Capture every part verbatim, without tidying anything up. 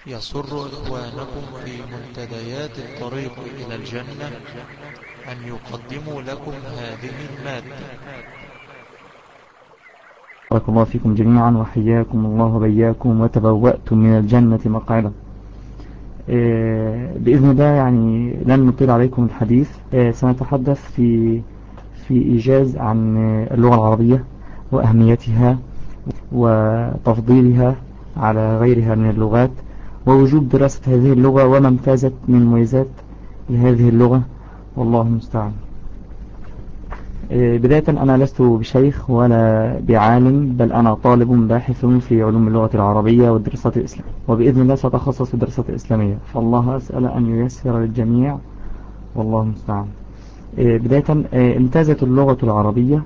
يسر إخوانكم في منتديات الطريق إلى الجنة أن يقدموا لكم هذه المادة. بارك الله فيكم جميعا وحياكم الله وبياكم وتبوأتم من الجنة مقعدا. بإذن الله يعني لن نطيل عليكم الحديث. سنتحدث في في إيجاز عن اللغة العربية وأهميتها وتفضيلها على غيرها من اللغات، ووجوب دراسة هذه اللغة وما امتازت من مميزات لهذه اللغة، والله المستعان. بداية أنا لست بشيخ ولا بعالم، بل أنا طالب باحث في علوم اللغة العربية والدراسات الإسلامية، وبإذن الله سأتخصص في الدراسات الإسلامية، فالله أسأل أن ييسر للجميع والله المستعان. بداية امتازت اللغة العربية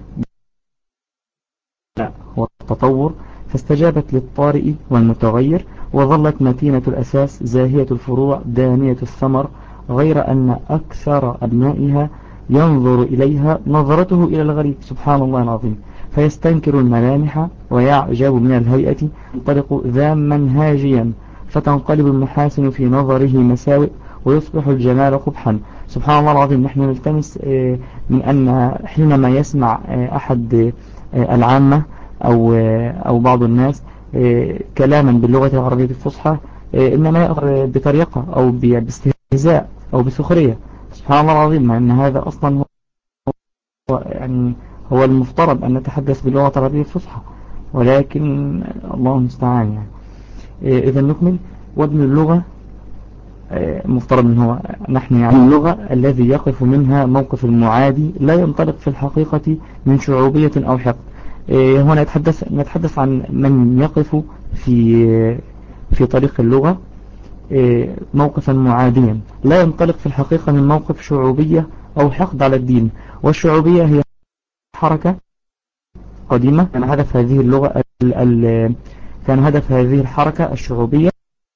هو التطور، فاستجابت للطارئ والمتغير، وظلت متينة الأساس زاهية الفروع دانية الثمر، غير أن أكثر أبنائها ينظر إليها نظرته إلى الغريب سبحان الله العظيم، فيستنكر الملامح ويعجب من الهيئة، ينطلق ذاما هاجيا فتنقلب المحاسن في نظره مساوئ، ويصبح الجمال قبحا سبحان الله العظيم. نحن نلتمس من أن حينما يسمع أحد العامة أو أو بعض الناس كلاما باللغة العربية الفصحى إنما يقرأ بطريقة أو باستهزاء أو بسخرية سبحان الله العظيم، مع أن هذا أصلا هو يعني هو المفترض أن نتحدث باللغة العربية الفصحى، ولكن الله المستعان يعني. إذا نكمل. وابن اللغة مفترض أن هو نحن يعني اللغة الذي يقف منها موقف المعادي، لا ينطلق في الحقيقة من شعوبية أو حقد. هنا نتحدث نتحدث عن من يقف في في طريق اللغة موقفا معاديا، لا ينطلق في الحقيقة من موقف شعوبية أو حقد على الدين. والشعوبية هي حركة قديمة كان هدف هذه اللغة ال ال كان هدف هذه الحركة الشعوبية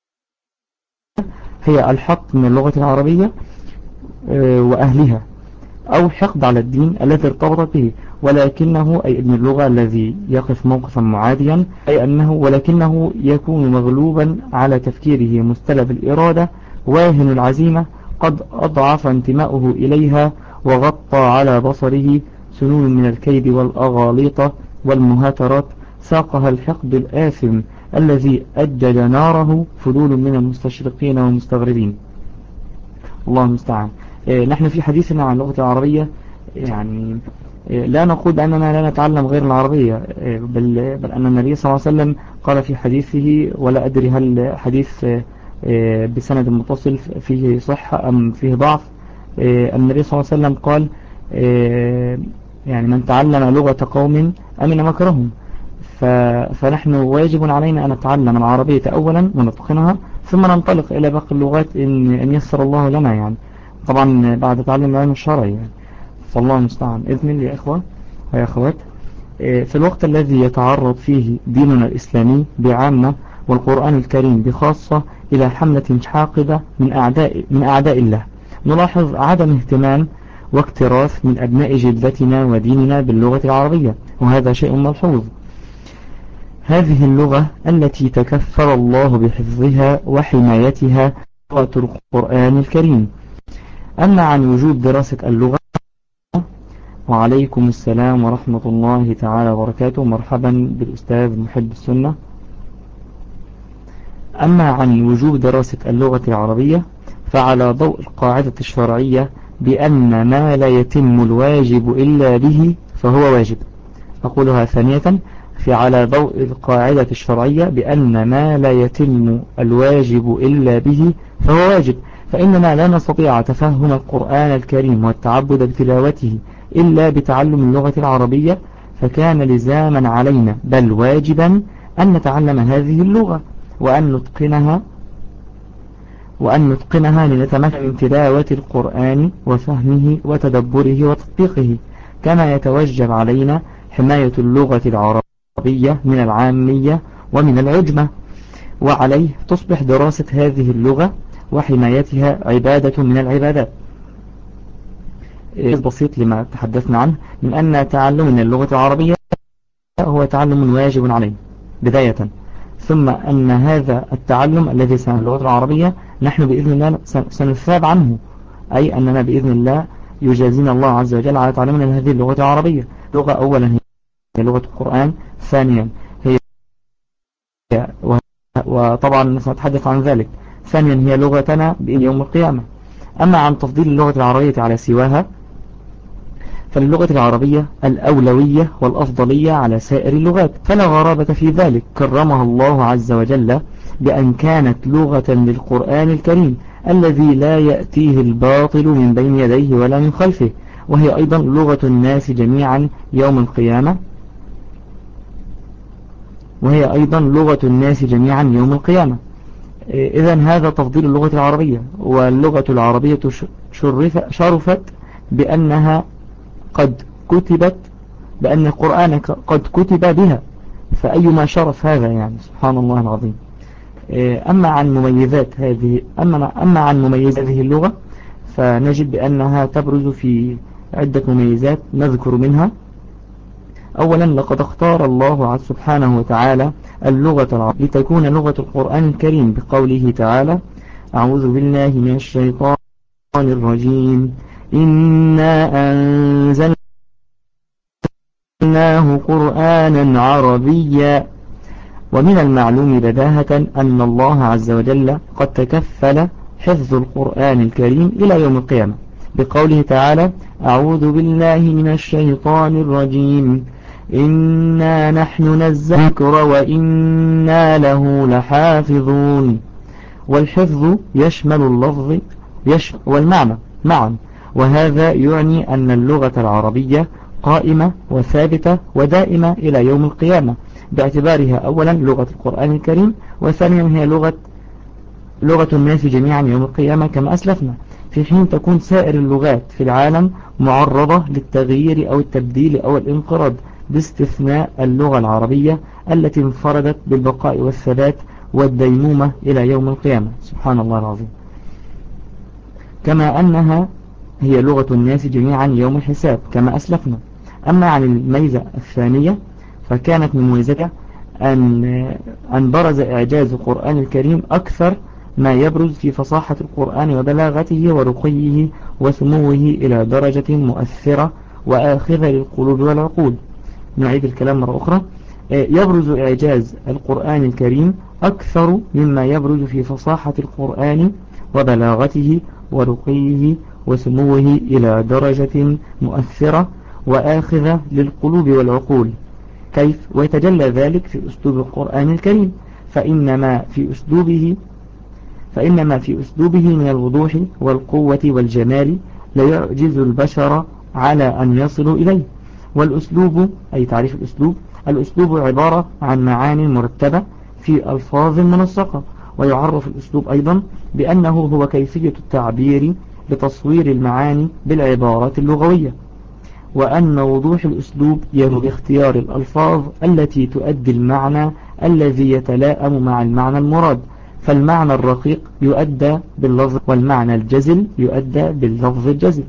هي الحق من اللغة العربية وأهلها، أو حقد على الدين الذي ارتبط به، ولكنه أي ابن اللغة الذي يقف موقفا معاديا أي أنه ولكنه يكون مغلوبا على تفكيره مستلب الإرادة واهن العزيمة، قد أضعف انتماؤه إليها وغطى على بصره سنون من الكيد والأغاليط والمهاترات، ساقها الحقد الآثم الذي أجج ناره فضول من المستشرقين والمستغربين الله المستعان. نحن في حديثنا عن اللغة العربية يعني لا نقول بأننا لا نتعلم غير العربية، بل, بل أن النبي صلى الله عليه وسلم قال في حديثه، ولا أدري هل حديث بسند متصل فيه صحة أم فيه ضعف، النبي صلى الله عليه وسلم قال يعني من تعلم لغة قوم أمن مكرهم، فنحن واجب علينا أن نتعلم العربية أولا ونتقنها، ثم ننطلق إلى باقي اللغات إن, إن يسر الله لنا يعني، طبعا بعد تعلم العلم الشرعي يعني. فالله المستعان. إذن يا إخوة ويا أخوات، في الوقت الذي يتعرض فيه ديننا الإسلامي بعامة والقرآن الكريم بخاصة إلى حملة حاقدة من أعداء, من أعداء الله، نلاحظ عدم اهتمام واكتراث من أبناء جلدتنا وديننا باللغة العربية، وهذا شيء ملحوظ. هذه اللغة التي تكفل الله بحفظها وحمايتها لغة القرآن الكريم. أما عن وجوب دراسة اللغة، وعليكم السلام ورحمة الله تعالى وبركاته، مرحبا بالأستاذ محب السنة. أما عن وجوب دراسة اللغة العربية فعلى ضوء القاعدة الشرعية بأن ما لا يتم الواجب إلا به فهو واجب. أقولها ثانية، في على ضوء القاعدة الشرعية بأن ما لا يتم الواجب إلا به فهو واجب، فإننا لا نستطيع تفهم القرآن الكريم والتعبد بتلاوته إلا بتعلم اللغة العربية، فكان لزاما علينا بل واجبا أن نتعلم هذه اللغة وأن نتقنها وأن نتقنها لنتمكن من تلاوة القرآن وفهمه وتدبره وتطبيقه، كما يتوجب علينا حماية اللغة العربية من العامية ومن العجمة، وعليه تصبح دراسة هذه اللغة وحمايتها عبادة من العبادات. بسيط لما تحدثنا عنه من أن تعلمنا اللغة العربية هو تعلم واجب علينا بداية، ثم أن هذا التعلم الذي سنة اللغة العربية نحن بإذن الله سنثاب عنه، أي أننا بإذن الله يجازينا الله عز وجل على تعلمنا هذه اللغة العربية. لغة أولا هي لغة القرآن، ثانيا هي وطبعا سنتحدث عن ذلك، ثانيا هي لغتنا بإذن يوم القيامة. أما عن تفضيل اللغة العربية على سواها، فاللغة العربية الأولوية والأفضلية على سائر اللغات، فلا غرابة في ذلك، كرمها الله عز وجل بأن كانت لغة للقرآن الكريم الذي لا يأتيه الباطل من بين يديه ولا من خلفه، وهي أيضا لغة الناس جميعا يوم القيامة وهي أيضا لغة الناس جميعا يوم القيامة. إذن هذا تفضيل اللغة العربية. واللغة العربية شرفت بأنها قد كتبت، بأن القرآن قد كتب بها، فأيما شرف هذا يعني، سبحان الله العظيم. أما عن مميزات هذه أما, أما عن مميزات هذه اللغة فنجد بأنها تبرز في عدة مميزات نذكر منها. أولا، لقد اختار الله سبحانه وتعالى اللغة العربية لتكون لغة القرآن الكريم بقوله تعالى: أعوذ بالله من الشيطان الرجيم، إنا أنزلناه قرآنا عربيا. ومن المعلوم بداهة أن الله عز وجل قد تكفل حفظ القرآن الكريم إلى يوم القيامة بقوله تعالى: أعوذ بالله من الشيطان الرجيم، إنا نحن نزلنا الذكر وإنا له لحافظون. والحفظ يشمل اللفظ يشمل والمعنى معا، وهذا يعني أن اللغة العربية قائمة وثابتة ودائمة إلى يوم القيامة، باعتبارها أولا لغة القرآن الكريم، وثانيا هي لغة لغة الناس جميعا يوم القيامة كما أسلفنا، في حين تكون سائر اللغات في العالم معرضة للتغيير أو التبديل أو الانقراض، باستثناء اللغة العربية التي انفردت بالبقاء والثبات والديمومة إلى يوم القيامة، سبحان الله العظيم. كما أنها هي لغة الناس جميعا يوم الحساب كما أسلفنا. أما عن الميزة الثانية فكانت من مميزتها أن أن برز إعجاز القرآن الكريم أكثر ما يبرز في فصاحة القرآن وبلاغته ورقيه وسموه إلى درجة مؤثرة وآخذة للقلوب والعقول. نعيد الكلام مرة أخرى: يبرز إعجاز القرآن الكريم أكثر مما يبرز في فصاحة القرآن وبلاغته ورقيه وسموه إلى درجة مؤثرة وآخذة للقلوب والعقول. كيف؟ ويتجلى ذلك في أسلوب القرآن الكريم، فإنما في أسلوبه فإنما في أسلوبه من الوضوح والقوة والجمال لا يعجز البشر على أن يصلوا إليه. والأسلوب، أي تعريف الأسلوب: الأسلوب عبارة عن معاني مرتبة في ألفاظ منسقة. ويعرف الأسلوب أيضا بأنه هو كيفية التعبير بتصوير المعاني بالعبارات اللغوية، وأن وضوح الأسلوب يرجع باختيار الألفاظ التي تؤدي المعنى الذي يتلائم مع المعنى المراد، فالمعنى الرقيق يؤدى باللفظ والمعنى الجزل يؤدى باللفظ الجزل.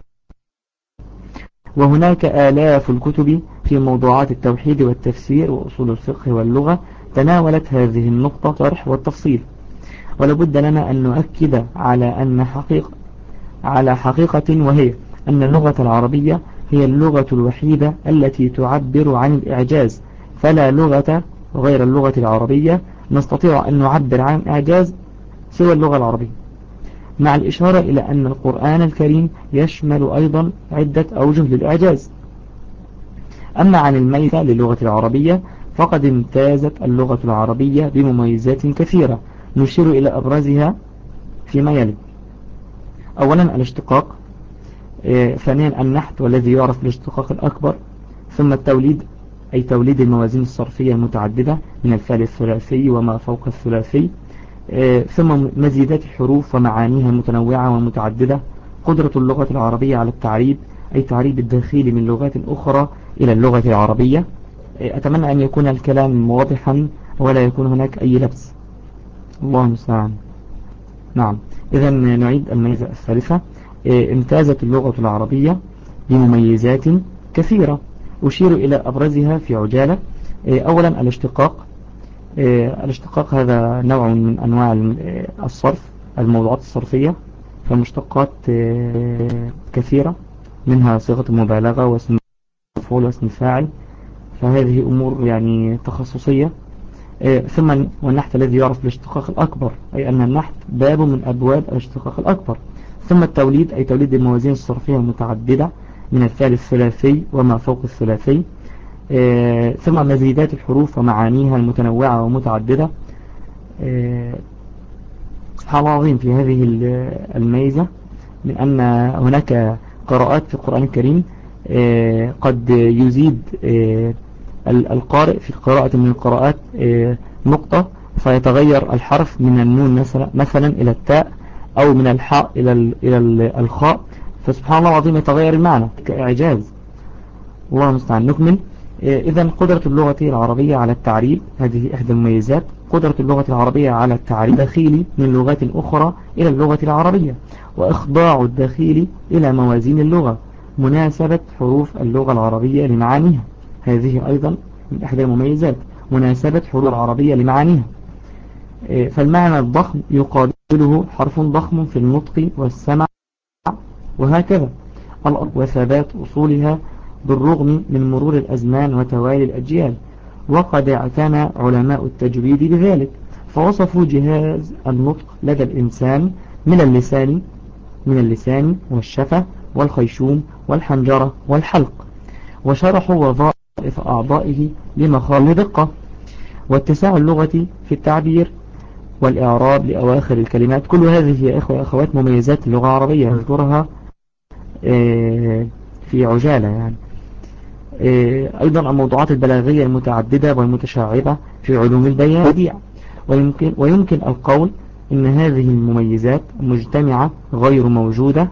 وهناك آلاف الكتب في موضوعات التوحيد والتفسير وأصول الفقه واللغة تناولت هذه النقطة طرح والتفصيل. ولابد لنا أن نؤكد على أن حقيقة على حقيقة وهي أن اللغة العربية هي اللغة الوحيدة التي تعبر عن الإعجاز، فلا لغة غير اللغة العربية نستطيع أن نعبر عن إعجاز سوى اللغة العربية، مع الإشارة إلى أن القرآن الكريم يشمل أيضا عدة أوجه للإعجاز. أما عن الميزة للغة العربية فقد امتازت اللغة العربية بمميزات كثيرة نشير إلى أبرزها فيما يلي: أولا الاشتقاق، ثانيا النحت والذي يعرف بالاشتقاق الأكبر، ثم التوليد أي توليد الموازين الصرفية المتعددة من الفعل الثلاثي وما فوق الثلاثي، ثم مزيدات الحروف ومعانيها المتنوعة والمتعددة، قدرة اللغة العربية على التعريب أي تعريب الداخل من لغات أخرى إلى اللغة العربية. أتمنى أن يكون الكلام واضحا ولا يكون هناك أي لبس، الله المستعان. نعم، إذا نعيد الميزة الثالثة: امتازت اللغة العربية بمميزات كثيرة أشير إلى أبرزها في عجالة. أولا الاشتقاق، الاشتقاق هذا نوع من أنواع الصرف، الموضوعات الصرفية، فمشتقات كثيرة منها صيغة المبالغة واسم المفعول واسم الفاعل، فهذه أمور يعني تخصصية. ثم والنحت الذي يعرف بالاشتقاق الأكبر، أي أن النحت باب من أبواب الاشتقاق الأكبر. ثم التوليد، أي توليد الموازين الصرفية المتعددة من الفعل الثلاثي وما فوق الثلاثي. ثم مزيدات الحروف ومعانيها المتنوعة ومتعددة. سبحان الله العظيم في هذه الميزة من أن هناك قراءات في القرآن الكريم قد يزيد القارئ في قراءة من القراءات نقطة فيتغير الحرف من النون مثلا مثلا إلى التاء، أو من الحاء إلى إلى الخاء، فسبحان الله العظيم يتغير المعنى كإعجاز. الله المستعان. نكمل. إذا قدرة اللغة العربية على التعريب، هذه إحدى المميزات، قدرة اللغة العربية على التعريب دخيل من لغات أخرى إلى اللغة العربية، وإخضاع الدخيل إلى موازين اللغة، مناسبة حروف اللغة العربية لمعانيها، هذه أيضا من إحدى المميزات، مناسبة حروف العربية لمعانيها. فالمعنى الضخم يقابله حرف ضخم في النطق والسمع، وهكذا وثبات أصولها بالرغم من مرور الأزمان وتوالي الأجيال. وقد اعتنى علماء التجويد بذلك، فوصفوا جهاز النطق لدى الإنسان من اللسان من اللسان والشفة والخيشوم والحنجرة والحلق، وشرحوا وظائف أعضائه لمخارج دقة، واتساع اللغة في التعبير والإعراب لأواخر الكلمات. كل هذه يا إخوة أخوات مميزات اللغة العربية نذكرها في عجالة يعني. أيضا الموضوعات البلاغية المتعددة والمتشعبة في علوم البيان بديع. ويمكن, ويمكن القول إن هذه المميزات مجتمعة غير موجودة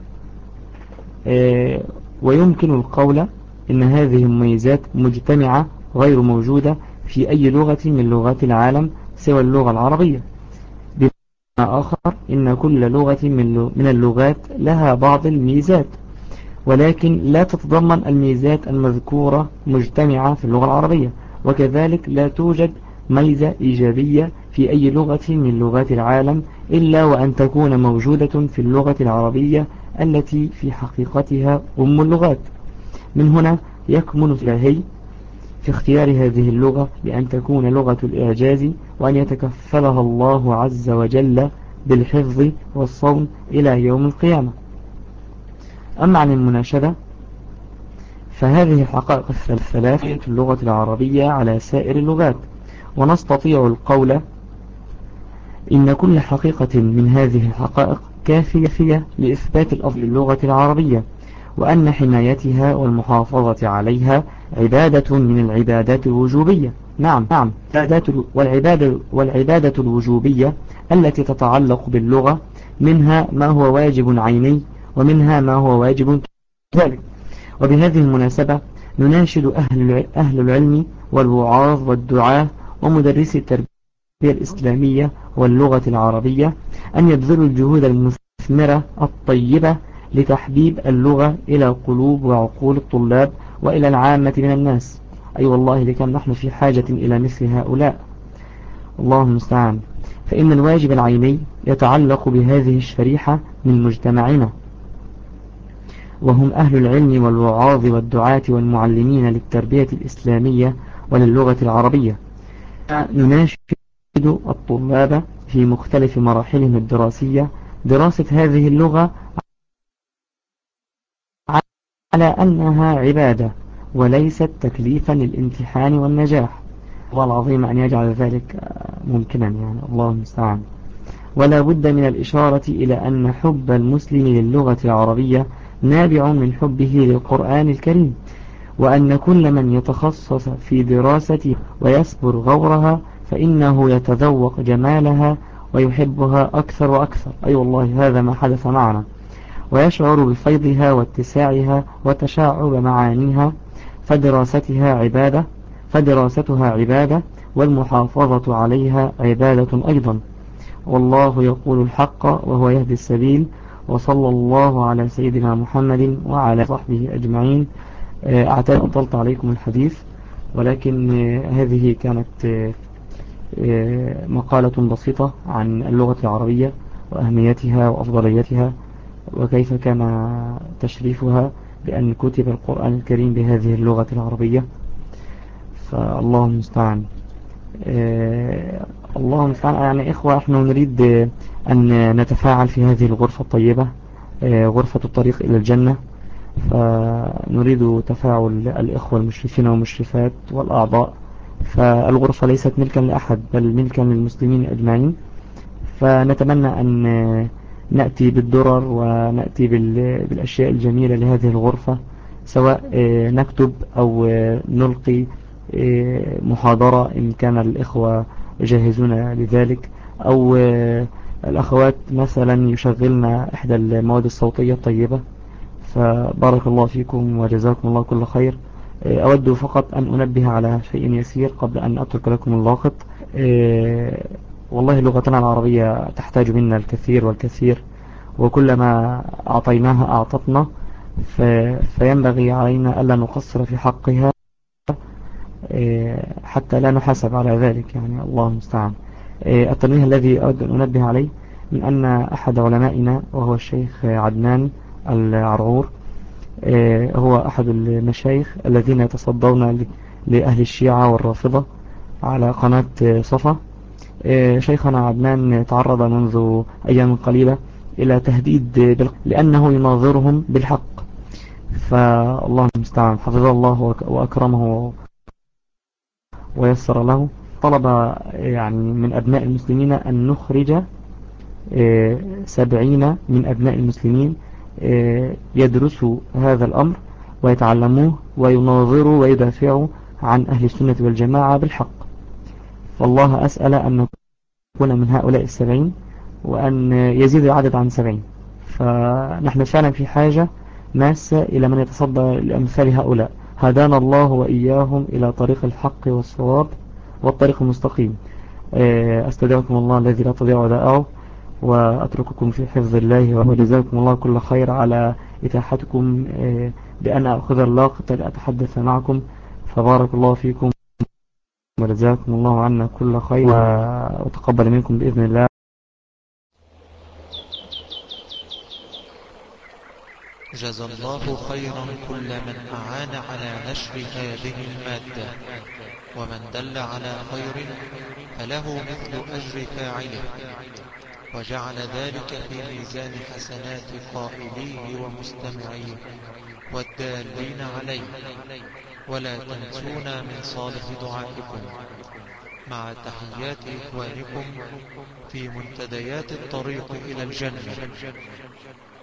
ويمكن القول إن هذه المميزات مجتمعة غير موجودة في أي لغة من لغات العالم سوى اللغة العربية. بمعنى آخر إن كل لغة من اللغات لها بعض الميزات، ولكن لا تتضمن الميزات المذكورة مجتمعة في اللغة العربية، وكذلك لا توجد ميزة إيجابية في أي لغة من لغات العالم إلا وأن تكون موجودة في اللغة العربية التي في حقيقتها أم اللغات. من هنا يكمن الإلهي في اختيار هذه اللغة بأن تكون لغة الإعجاز، وأن يتكفلها الله عز وجل بالحفظ والصون إلى يوم القيامة. أما عن المناشدة فهذه الحقائق الثلاث في اللغة العربية على سائر اللغات، ونستطيع القول إن كل حقيقة من هذه الحقائق كافية لإثبات الأصل للغة العربية، وأن حمايتها والمحافظة عليها عبادة من العبادات الوجوبية. نعم نعم والعبادة, والعبادة الوجوبية التي تتعلق باللغة منها ما هو واجب عيني ومنها ما هو واجب كذلك. وبهذه المناسبة نناشد أهل, أهل العلم والوعاظ والدعاة ومدرسي التربية الإسلامية واللغة العربية أن يبذلوا الجهود المثمرة الطيبة لتحبيب اللغة إلى قلوب وعقول الطلاب وإلى العامة من الناس. أي أيوة والله لكم نحن في حاجة إلى مثل هؤلاء، الله المستعان. فإن الواجب العيني يتعلق بهذه الشريحة من مجتمعنا، وهم أهل العلم والوعاظ والدعاة والمعلمين للتربية الإسلامية وللغة العربية. نناشد الطلاب في مختلف مراحلهم الدراسية دراسة هذه اللغة على أنها عبادة وليست تكليفا للامتحان والنجاح. الله العظيم أن يجعل ذلك ممكنا يعني، الله المستعان. ولا بد من الإشارة إلى أن حب المسلم للغة العربية نابع من حبه للقرآن الكريم، وأن كل من يتخصص في دراسته ويسبر غورها فإنه يتذوق جمالها ويحبها أكثر وأكثر. أي أيوة والله هذا ما حدث معنا، ويشعر بفيضها واتساعها وتشعب معانيها، فدراستها عبادة فدراستها عبادة والمحافظة عليها عبادة أيضا. والله يقول الحق وهو يهدي السبيل، وصلى الله على سيدنا محمد وعلى صحبه أجمعين. أعتقد أطلت عليكم الحديث، ولكن هذه كانت مقالة بسيطة عن اللغة العربية وأهميتها وأفضليتها، وكيف كان تشريفها بأن كتب القرآن الكريم بهذه اللغة العربية. فالله المستعان. الله المستعان. يعني إخوة، نحن نريد أن نتفاعل في هذه الغرفة الطيبة، غرفة الطريق إلى الجنة. فنريد تفاعل الإخوة المشرفين والمشرفات والأعضاء. فالغرفة ليست ملكا لأحد، بل ملكا للمسلمين أجمعين. فنتمنى أن نأتي بالدرر ونأتي بالأشياء الجميلة لهذه الغرفة، سواء نكتب أو نلقي محاضرة إن كان الإخوة يجهزون لذلك، أو الأخوات مثلا يشغلن إحدى المواد الصوتية الطيبة. فبارك الله فيكم وجزاكم الله كل خير. أود فقط أن أنبه على شيء يسير قبل أن أترك لكم اللاقط. والله لغتنا العربية تحتاج منا الكثير والكثير، وكلما أعطيناها أعطتنا، فينبغي علينا ألا نقصر في حقها حتى لا نحاسب على ذلك. يعني الله المستعان. التنويه الذي أود أن أنبه عليه من أن أحد علمائنا وهو الشيخ عدنان العرعور هو أحد المشايخ الذين يتصدون لأهل الشيعة والرافضة على قناة صفا. شيخنا عدنان تعرض منذ أيام قليلة إلى تهديد لأنه يناظرهم بالحق. فالله المستعان، حفظه الله وأكرمه ويسر له. طلب يعني من أبناء المسلمين أن نخرج سبعين من أبناء المسلمين يدرسوا هذا الأمر ويتعلموه ويناظروا ويدافعوا عن أهل السنة والجماعة بالحق. والله أسأل أن نكون من هؤلاء السبعين، وأن يزيد العدد عن سبعين. فنحن فعلا في حاجة ماسة إلى من يتصدى لأمثال هؤلاء. هدانا الله وإياهم إلى طريق الحق والصواب والطريق المستقيم. أستودعكم الله الذي لا تضيع ودائعه، وأترككم في حفظ الله، وجزاكم الله كل خير على إتاحتكم بأن أخذ اللاقط لأتحدث معكم. فبارك الله فيكم وجزاكم الله عنا كل خير، وتقبل منكم بإذن الله. جزا الله خيرا كل من أعان على نشر هذه المادة، ومن دل على خير فله مثل أجر فاعله، وجعل ذلك في ميزان حسنات قائليه ومستمعيه والدالين عليه. ولا تنسونا من صالح دعائكم، مع تحيات إخوانكم في منتديات الطريق إلى الجنة.